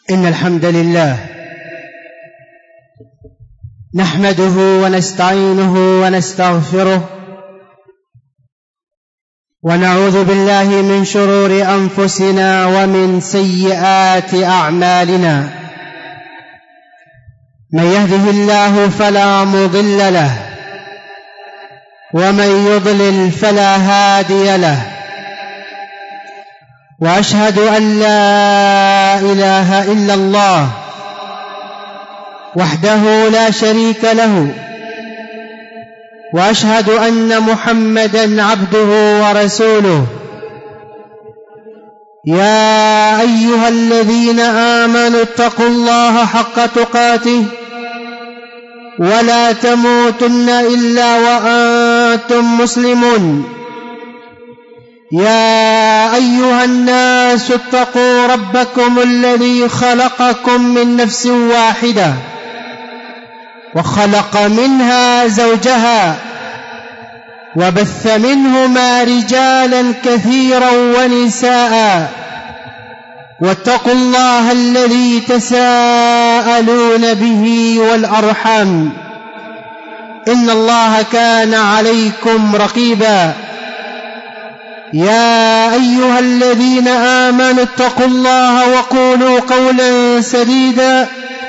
إن الحمد لله نحمده ونستعينه ونستغفره ونعوذ بالله من شرور أنفسنا ومن سيئات أعمالنا. من يهده الله فلا مضل له ومن يضلل فلا هادي له، وأشهد أن لا إله إلا الله وحده لا شريك له، وأشهد أن محمدًا عبده ورسوله. يا أيها الذين آمنوا اتقوا الله حق تقاته ولا تموتن إلا وأنتم مسلمون. يا أيها الناس اتقوا ربكم الذي خلقكم من نفس واحدة وخلق منها زوجها وبث منهما رجالا كثيرا ونساء، واتقوا الله الذي تساءلون به والأرحام، إن الله كان عليكم رقيبا. يا أيها الذين آمنوا اتقوا الله وقولوا قولا سديدا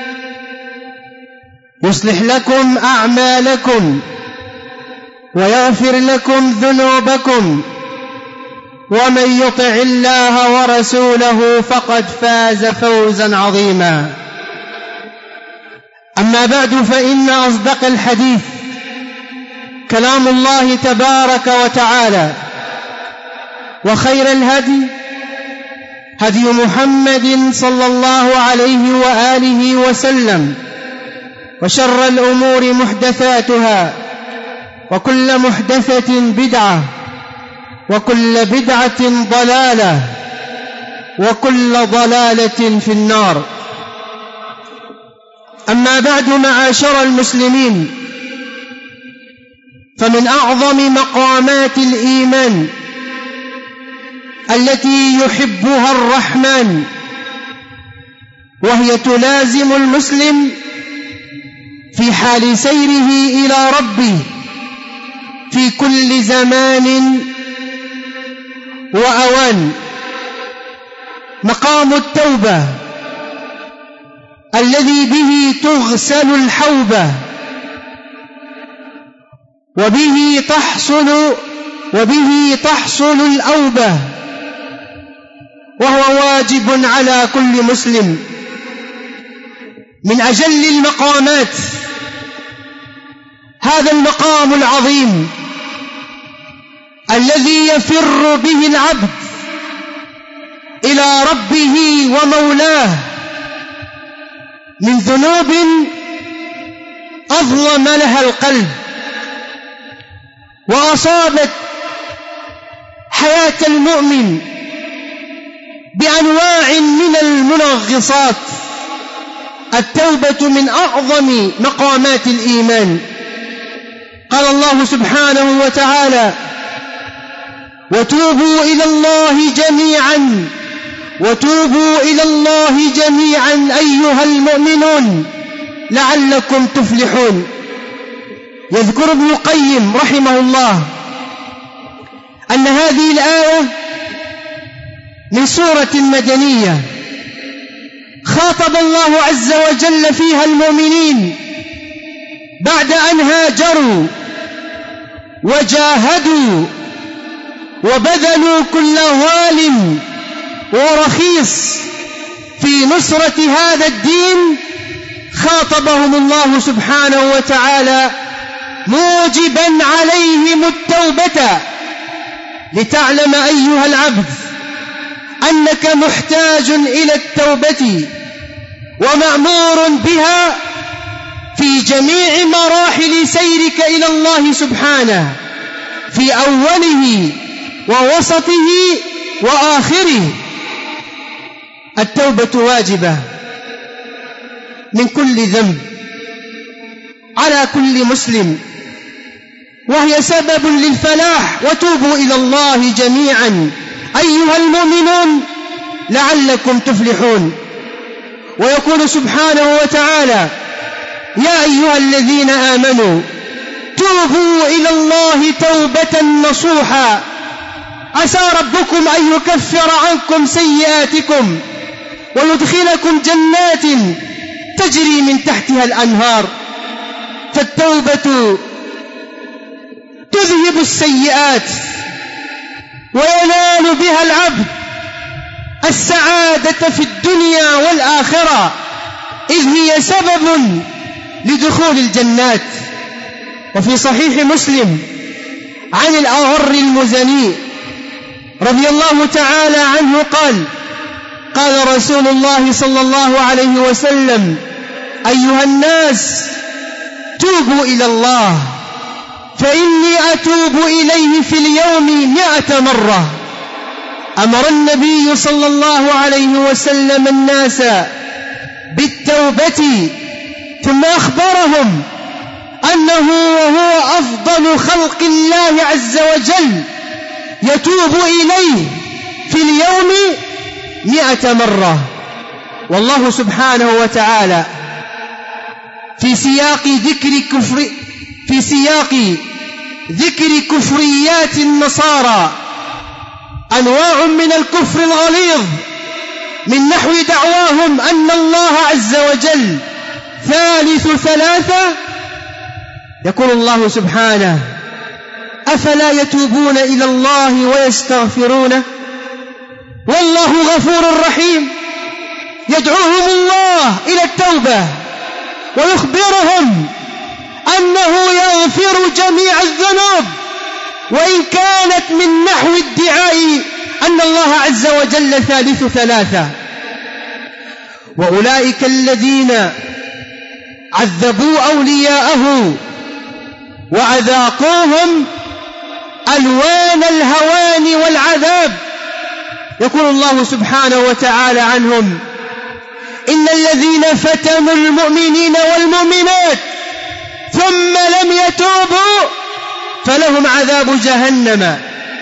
يصلح لكم أعمالكم ويغفر لكم ذنوبكم، ومن يطع الله ورسوله فقد فاز فوزا عظيما. أما بعد، فإن أصدق الحديث كلام الله تبارك وتعالى، وخير الهدي هدي محمد صلى الله عليه وآله وسلم، وشر الأمور محدثاتها، وكل محدثة بدعة، وكل بدعة ضلالة، وكل ضلالة في النار. أما بعد، معاشر المسلمين، فمن أعظم مقامات الإيمان التي يحبها الرحمن، وهي تلازم المسلم في حال سيره إلى ربه في كل زمان وأوان، مقام التوبة الذي به تغسل الحوبة وبه تحصل الأوبة، وهو واجب على كل مسلم. من أجل المقامات هذا المقام العظيم الذي يفر به العبد إلى ربه ومولاه من ذنوب أظلم لها القلب وأصابت حياة المؤمن بأنواع من المنغصات. التوبة من أعظم مقامات الإيمان. قال الله سبحانه وتعالى: وتوبوا إلى الله جميعا أيها المؤمنون لعلكم تفلحون. يذكر ابن القيم رحمه الله أن هذه الآية من سورة مدنية خاطب الله عز وجل فيها المؤمنين بعد أن هاجروا وجاهدوا وبذلوا كل غال ورخيص في نصرة هذا الدين. خاطبهم الله سبحانه وتعالى موجبا عليهم التوبة، لتعلم أيها العبد أنك محتاج إلى التوبة ومأمور بها في جميع مراحل سيرك إلى الله سبحانه، في أوله ووسطه وآخره. التوبة واجبة من كل ذنب على كل مسلم، وهي سبب للفلاح. وتوبوا إلى الله جميعا أيها المؤمنون لعلكم تفلحون. ويقول سبحانه وتعالى: يا أيها الذين آمنوا توبوا إلى الله توبة نصوحا عسى ربكم أن يكفر عنكم سيئاتكم ويدخلكم جنات تجري من تحتها الأنهار. فالتوبة تذهب السيئات وينال بها العبد السعادة في الدنيا والآخرة، إذ هي سبب لدخول الجنات. وفي صحيح مسلم عن الأغر المزني رضي الله تعالى عنه قال: قال رسول الله صلى الله عليه وسلم: أيها الناس توبوا إلى الله فإني أتوب إليه في اليوم 100 مرة. أمر النبي صلى الله عليه وسلم الناس بالتوبة، ثم أخبرهم أنه وهو أفضل خلق الله عز وجل يتوب إليه في اليوم 100 مرة. والله سبحانه وتعالى في سياق ذكر كفريات النصارى أنواع من الكفر الغليظ، من نحو دعواهم أن الله عز وجل ثالث ثلاثة، يقول الله سبحانه: أفلا يتوبون إلى الله ويستغفرونه والله غفور رحيم. يدعوهم الله إلى التوبة ويخبرهم أنه يغفر جميع الذنوب، وإن كانت من نحو ادعاء أن الله عز وجل ثالث ثلاثة. وأولئك الذين عذبوا أولياءه وأذاقوهم ألوان الهوان والعذاب، يقول الله سبحانه وتعالى عنهم: إن الذين فتنوا المؤمنين والمؤمنات ثم لم يتوبوا فلهم عذاب جهنم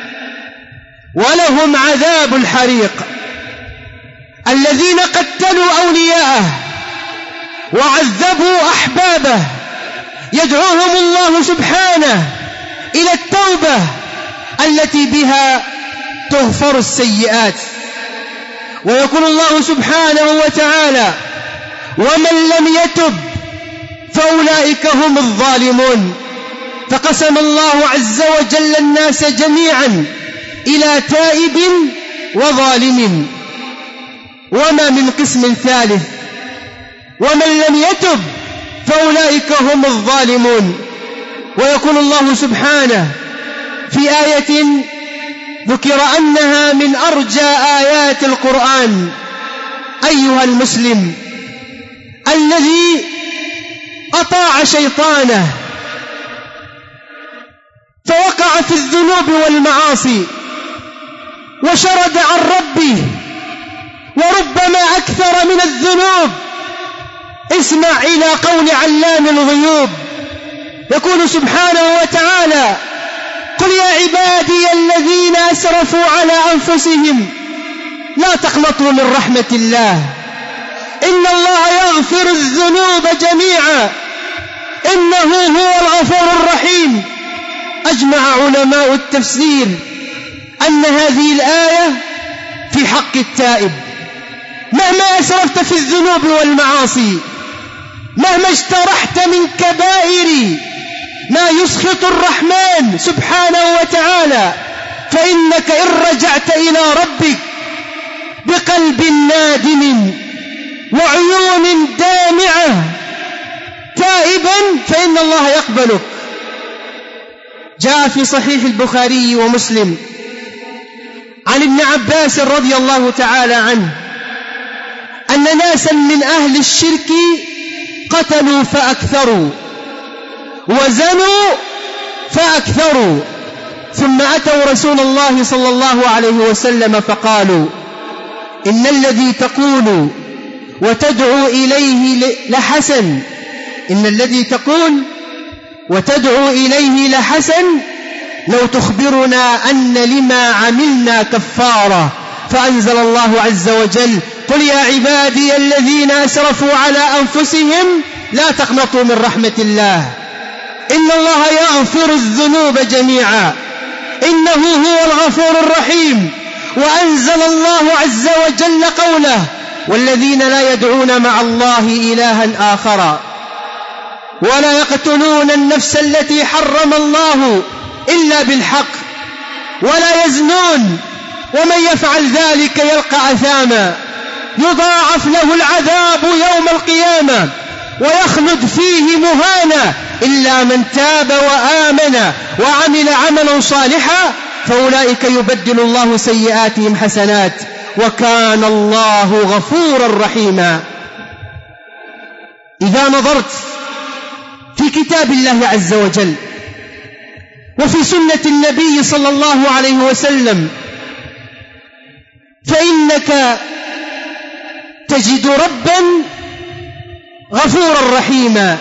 ولهم عذاب الحريق. الذين قتلوا أولياءه وعذبوا أحبابه يدعوهم الله سبحانه إلى التوبة التي بها تغفر السيئات. ويقول الله سبحانه وتعالى: ومن لم يتب فأولئك هم الظالمون. فقسم الله عز وجل الناس جميعا إلى تائب وظالم، وما من قسم ثالث. ومن لم يتب فأولئك هم الظالمون. ويقول الله سبحانه في آية ذكر أنها من أرجى آيات القرآن: أيها المسلم الذي أطاع شيطانه فوقع في الذنوب والمعاصي وشرد عن ربه وربما أكثر من الذنوب، اسمع إلى قول علام الغيوب، يقول سبحانه وتعالى: قل يا عبادي الذين أسرفوا على أنفسهم لا تقنطوا من رحمة الله إن الله يغفر الذنوب جميعا إنه هو الغفور الرحيم. أجمع علماء التفسير أن هذه الآية في حق التائب، مهما أسرفت في الذنوب والمعاصي، مهما اجترحت من كبائر ما يسخط الرحمن سبحانه وتعالى، فإنك إن رجعت إلى ربك بقلب نادم وعيون دامعة تائبا فإن الله يقبلك. جاء في صحيح البخاري ومسلم عن ابن عباس رضي الله تعالى عنه أن ناسا من أهل الشرك قتلوا فأكثروا وزنوا فأكثروا، ثم أتوا رسول الله صلى الله عليه وسلم فقالوا: إن الذي تقول وتدعو إليه لحسن، إن الذي تقول وتدعو إليه لحسن، لو تخبرنا أن لما عملنا كفارة. فأنزل الله عز وجل: قل يا عبادي الذين أسرفوا على أنفسهم لا تقنطوا من رحمة الله إن الله يغفر الذنوب جميعا إنه هو الغفور الرحيم. وأنزل الله عز وجل قوله والذين لا يدعون مع الله إلها آخر ولا يقتلون النفس التي حرم الله إلا بالحق ولا يزنون ومن يفعل ذلك يلقى أثاما يضاعف له العذاب يوم القيامة ويخلد فيه مهانا إلا من تاب وآمن وعمل عملا صالحا فأولئك يبدل الله سيئاتهم حسنات وكان الله غفورا رحيما. إذا نظرت في كتاب الله عز وجل وفي سنة النبي صلى الله عليه وسلم فإنك تجد ربا غفورا رحيما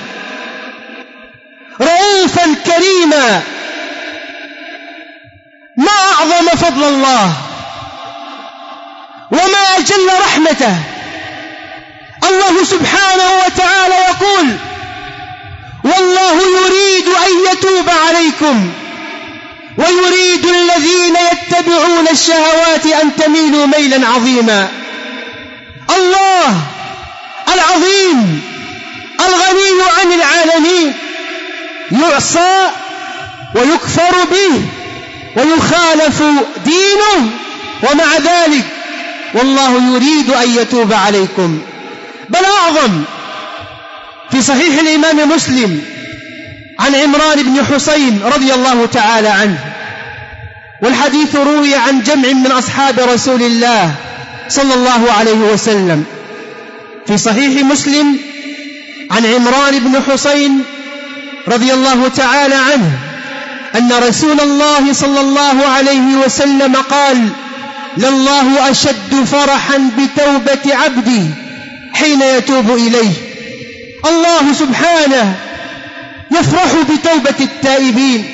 رؤوفا كريما. ما أعظم فضل الله وما أجل رحمته. الله سبحانه وتعالى يقول والله يريد أن يتوب عليكم ويريد الذين يتبعون الشهوات أن تميلوا ميلا عظيما. الله العظيم الغني عن العالمين يعصى ويكفر به ويخالف دينه ومع ذلك والله يريد أن يتوب عليكم. بل أعظم في صحيح الإمام مسلم عن عمران بن حسين رضي الله تعالى عنه والحديث روي عن جمع من أصحاب رسول الله صلى الله عليه وسلم. في صحيح مسلم عن عمران بن حسين رضي الله تعالى عنه أن رسول الله صلى الله عليه وسلم قال لله أشد فرحا بتوبة عبدي حين يتوب إليه. الله سبحانه يفرح بتوبة التائبين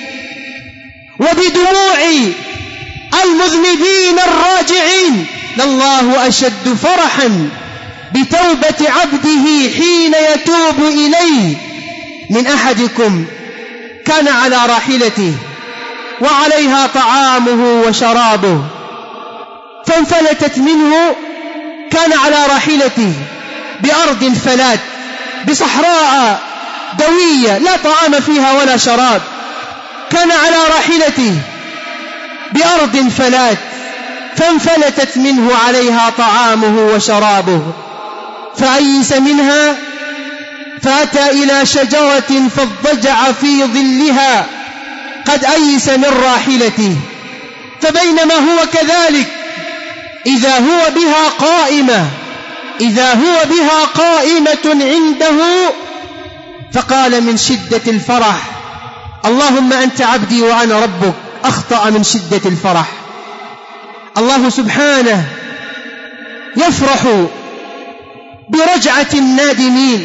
وبدموع المذنبين الراجعين. لله أشد فرحا بتوبة عبده حين يتوب إليه من أحدكم كان على راحلته وعليها طعامه وشرابه فانفلتت منه. كان على راحلته بأرض فلات بصحراء دوية لا طعام فيها ولا شراب. كان على راحلته بأرض فلات فانفلتت منه عليها طعامه وشرابه فأيس منها فأتى إلى شجرة فاضطجع في ظلها قد أيس من راحلته. فبينما هو كذلك إذا هو بها قائمة عنده فقال من شدة الفرح اللهم أنت عبدي وأنا ربك. أخطأ من شدة الفرح. الله سبحانه يفرح برجعة النادمين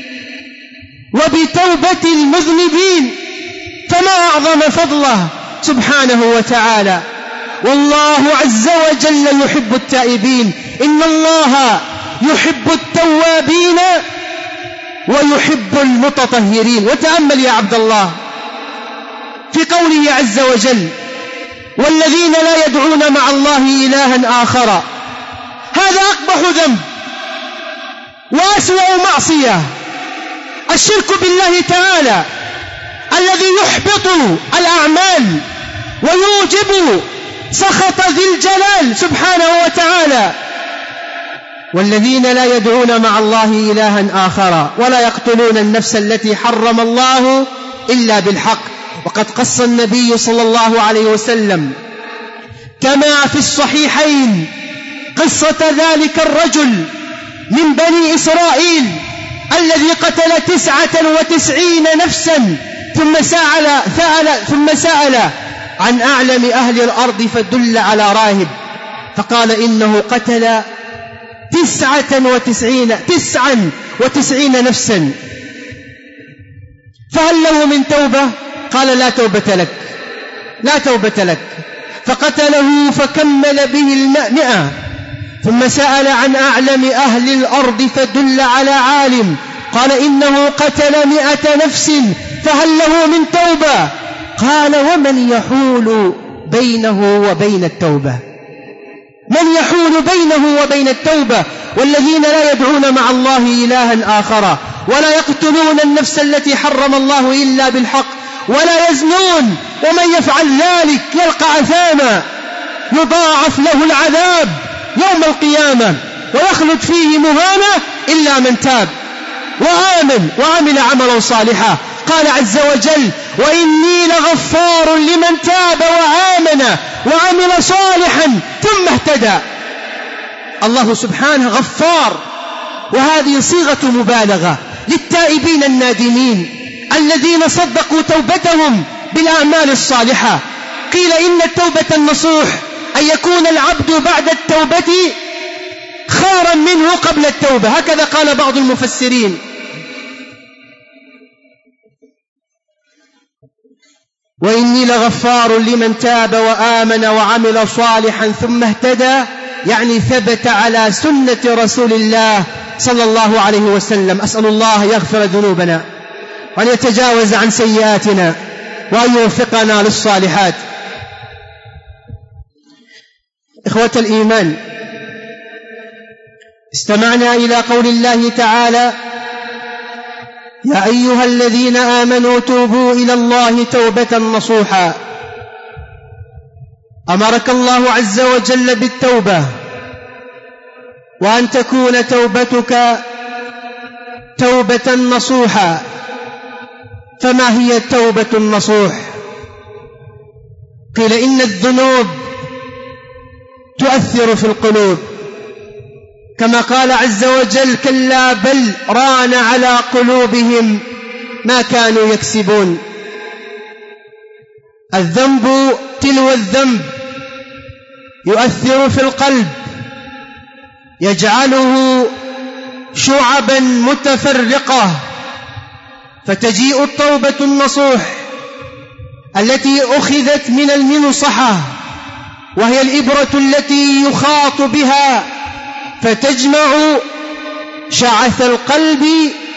وبتوبة المذنبين فما أعظم فضله سبحانه وتعالى. والله عز وجل يحب التائبين. إن الله يحب التوابين ويحب المتطهرين. وتأمل يا عبد الله في قوله عز وجل والذين لا يدعون مع الله إلها آخر. هذا أقبح ذنب وأسوأ معصية الشرك بالله تعالى الذي يحبط الأعمال ويوجب سخط ذي الجلال سبحانه وتعالى. والذين لا يدعون مع الله إلها آخر ولا يقتلون النفس التي حرم الله إلا بالحق. وقد قص النبي صلى الله عليه وسلم كما في الصحيحين قصة ذلك الرجل من بني إسرائيل الذي قتل 99 نفسا ثم سأل عن أعلم أهل الأرض فدل على راهب فقال إنه قتل 99 نفسا فهل له من توبة؟ قال لا توبة لك. فقتله فكمل به 100 ثم سأل عن أعلم أهل الأرض فدل على عالم، قال إنه قتل 100 نفس فهل له من توبة؟ قال ومن يحول بينه وبين التوبة؟ من يحول بينه وبين التوبة؟ والذين لا يدعون مع الله إلها آخر ولا يقتلون النفس التي حرم الله إلا بالحق ولا يزنون ومن يفعل ذلك يلقى عثاما يضاعف له العذاب يوم القيامة ويخلد فيه مهانا إلا من تاب وآمن وعمل عملا صالحا. قال عز وجل وإني لغفار لمن تاب وآمن وعمل صالحا ثم اهتدى. الله سبحانه غفار، وهذه صيغة مبالغة للتائبين النادمين الذين صدقوا توبتهم بالأعمال الصالحة. قيل إن التوبة النصوح أن يكون العبد بعد التوبة خيرا منه قبل التوبة، هكذا قال بعض المفسرين. وإني لغفار لمن تاب وآمن وعمل صالحا ثم اهتدى، يعني ثبت على سنة رسول الله صلى الله عليه وسلم. أسأل الله يغفر ذنوبنا وأن يتجاوز عن سيئاتنا وأن يوفقنا للصالحات. إخوة الإيمان، استمعنا إلى قول الله تعالى يا أيها الذين آمنوا توبوا إلى الله توبة نصوحا. أمرك الله عز وجل بالتوبة وأن تكون توبتك توبة نصوحا. فما هي التوبة النصوح؟ قيل إن الذنوب تؤثر في القلوب، كما قال عز وجل كلا بل ران على قلوبهم ما كانوا يكسبون. الذنب تلو الذنب يؤثر في القلب، يجعله شعبا متفرقة، فتجيء التوبة النصوح التي أخذت من المنصحة، وهي الإبرة التي يخاط بها فتجمع شعث القلب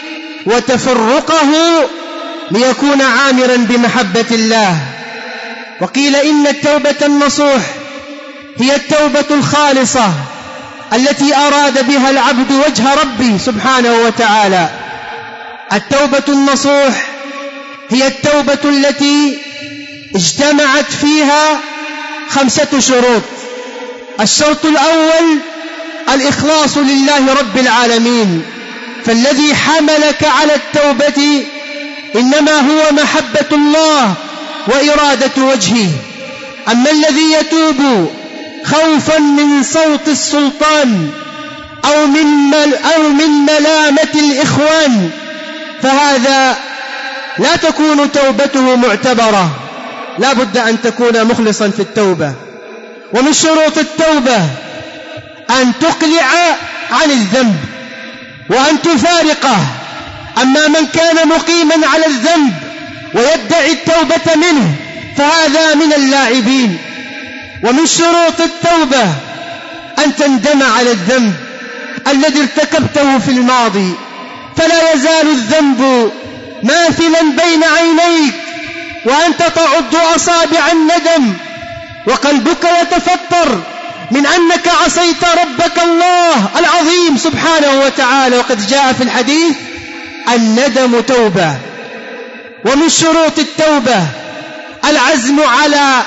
وتفرقه ليكون عامرا بمحبة الله. وقيل إن التوبة النصوح هي التوبة الخالصة التي أراد بها العبد وجه ربه سبحانه وتعالى. التوبة النصوح هي التوبة التي اجتمعت فيها 5 شروط. الشرط الأول الإخلاص لله رب العالمين، فالذي حملك على التوبة إنما هو محبة الله وإرادة وجهه. أما الذي يتوب خوفا من صوت السلطان أو من ملامة الإخوان فهذا لا تكون توبته معتبرة، لا بد أن تكون مخلصا في التوبة. ومن شروط التوبة أن تقلع عن الذنب وأن تفارقه. أما من كان مقيما على الذنب ويدعي التوبة منه فهذا من اللاعبين. ومن شروط التوبة أن تندم على الذنب الذي ارتكبته في الماضي، فلا يزال الذنب ماثلا بين عينيك وأنت تعض أصابع الندم وقلبك يتفطر من أنك عصيت ربك الله العظيم سبحانه وتعالى. وقد جاء في الحديث الندم توبة. ومن شروط التوبة العزم على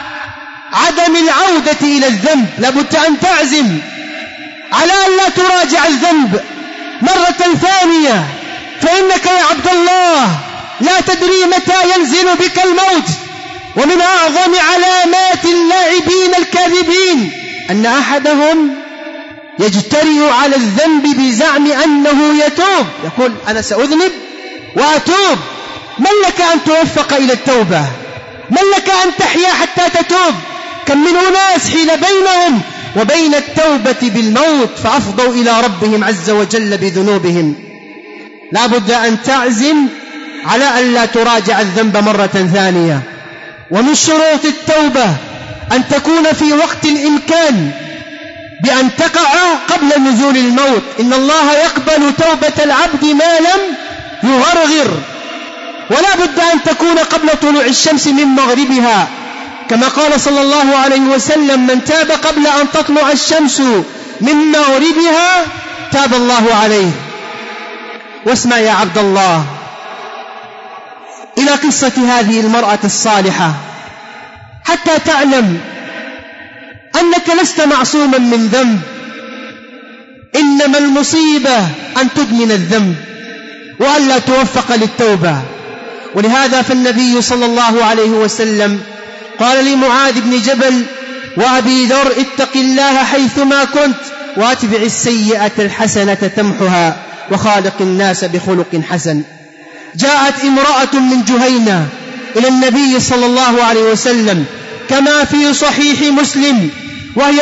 عدم العودة إلى الذنب، لابد أن تعزم على أن لا تراجع الذنب مرة ثانية، فإنك يا عبد الله لا تدري متى ينزل بك الموت. ومن أعظم علامات اللاعبين الكاذبين أن أحدهم يجترئ على الذنب بزعم أنه يتوب، يقول أنا سأذنب وأتوب. من لك أن توفق إلى التوبة؟ من لك أن تحيا حتى تتوب؟ كم من أناس حيل بينهم وبين التوبة بالموت فأفضوا إلى ربهم عز وجل بذنوبهم. لا بد أن تعزم على أن لا تراجع الذنب مرة ثانية. ومن شروط التوبة أن تكون في وقت الإمكان بأن تقع قبل نزول الموت. إن الله يقبل توبة العبد ما لم يغرغر، ولا بد أن تكون قبل طلوع الشمس من مغربها، كما قال صلى الله عليه وسلم: من تاب قبل أن تطلع الشمس من مغربها تاب الله عليه. واسمع يا عبد الله إلى قصة هذه المرأة الصالحة حتى تعلم أنك لست معصوما من ذنب، إنما المصيبة أن تدمن الذنب وأن لا توفق للتوبة. ولهذا فالنبي صلى الله عليه وسلم قال لمعاذ بن جبل وأبي ذر: اتق الله حيثما كنت واتبع السيئة الحسنة تمحها وخالق الناس بخلق حسن. جاءت امرأة من جهينة إلى النبي صلى الله عليه وسلم كما في صحيح مسلم وهي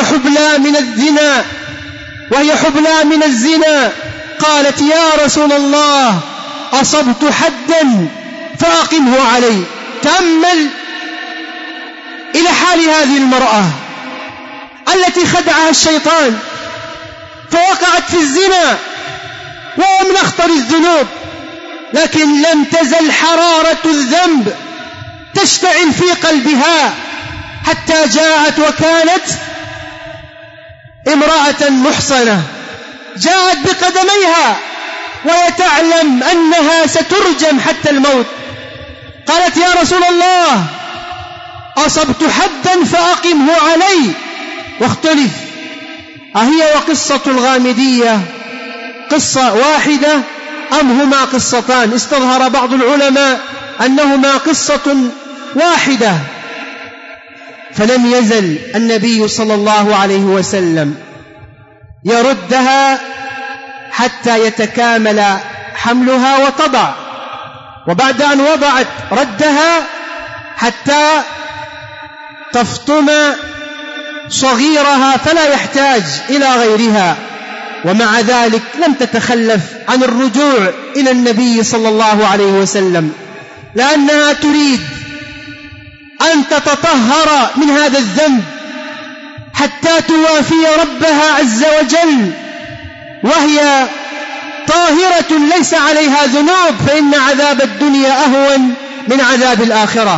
حبلى من الزنا، قالت: يا رسول الله أصبت حدا فأقمه علي. تأمل إلى حال هذه المرأة التي خدعها الشيطان فوقعت في الزنا وهو من أخطر الذنوب، لكن لم تزل حرارة الذنب تشتعل في قلبها حتى جاءت وكانت امرأة محصنة، جاءت بقدميها وهي تعلم أنها سترجم حتى الموت. قالت: يا رسول الله أصبت حدا فأقمه علي. واختلف أهي وقصة الغامدية قصة واحدة أم هما قصتان؟ استظهر بعض العلماء أنهما قصة واحدة. فلم يزل النبي صلى الله عليه وسلم يردها حتى يتكامل حملها وتضع، وبعد أن وضعت ردها حتى تفطم صغيرها فلا يحتاج إلى غيرها، ومع ذلك لم تتخلف عن الرجوع إلى النبي صلى الله عليه وسلم، لأنها تريد أن تتطهر من هذا الذنب حتى توافي ربها عز وجل وهي طاهرة ليس عليها ذنوب، فإن عذاب الدنيا أهون من عذاب الآخرة.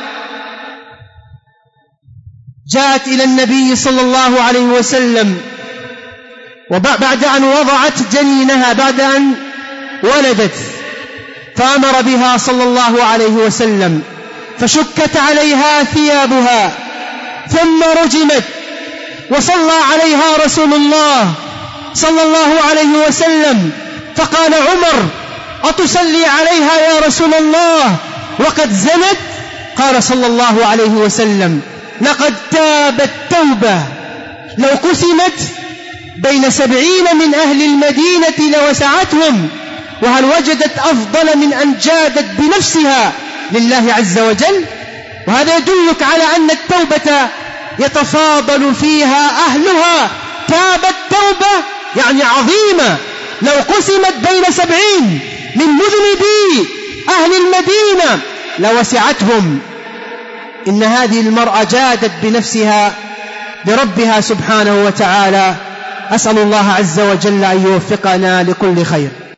جاءت إلى النبي صلى الله عليه وسلم وبعد أن وضعت جنينها، بعد أن ولدت، فأمر بها صلى الله عليه وسلم فشكت عليها ثيابها ثم رجمت، وصلى عليها رسول الله صلى الله عليه وسلم فقال عمر: أتصلي عليها يا رسول الله وقد زنت؟ قال صلى الله عليه وسلم: لقد تابت توبة لو قسمت بين 70 من أهل المدينة لوسعتهم، وهل وجدت أفضل من أن جادت بنفسها لله عز وجل؟ وهذا يدلك على أن التوبة يتفاضل فيها أهلها. تابت توبة يعني عظيمة لو قسمت بين 70 من مذنبي أهل المدينة لوسعتهم. إن هذه المرأة جادت بنفسها لربها سبحانه وتعالى. أسأل الله عز وجل أن يوفقنا لكل خير.